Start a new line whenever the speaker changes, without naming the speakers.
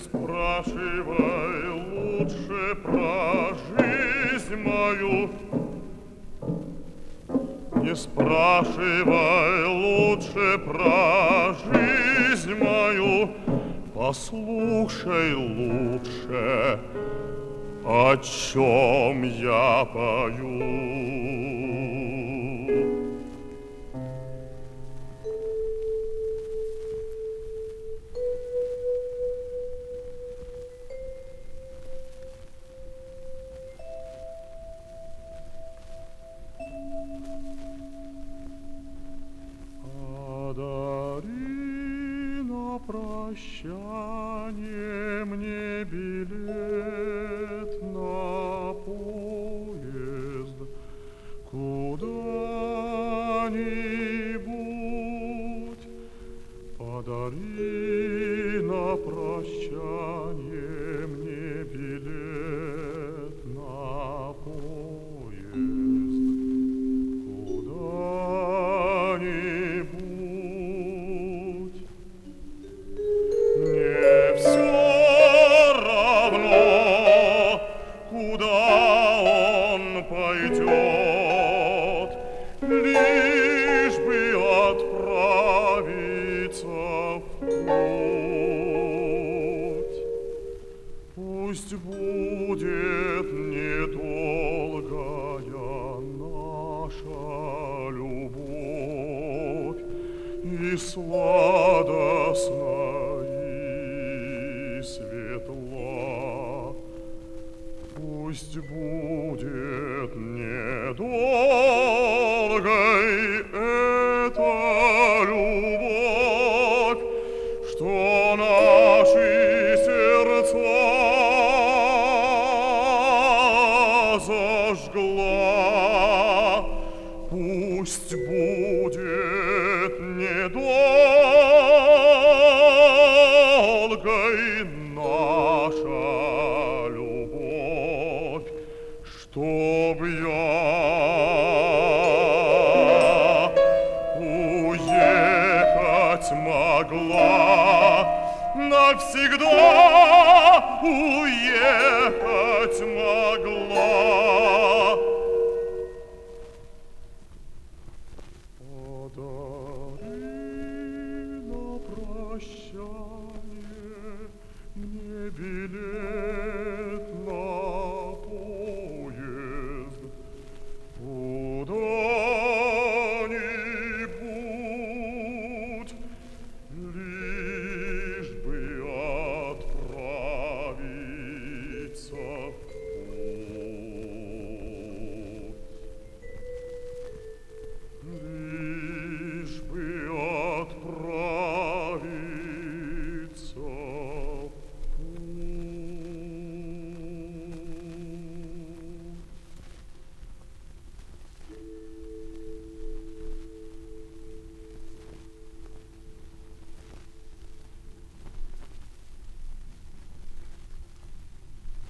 спрашивай лучше про жизнь мою. Не спрашивай лучше про жизнь мою. Послушай лучше, о чем я пою. Подари на прощание мне билет на поезд куда-нибудь. Подари на прощание мне билет на поезд куда-нибудь. Мне все равно, куда он пойдет, лишь бы отправиться в путь. Пусть будет недолгая наша любовь и сладостна, и светла. Пусть будет недолгой эта любовь, что наши сердца зажгла. Пусть будет недолгой наша любовь, чтоб я уехать могла, навсегда уехать могла.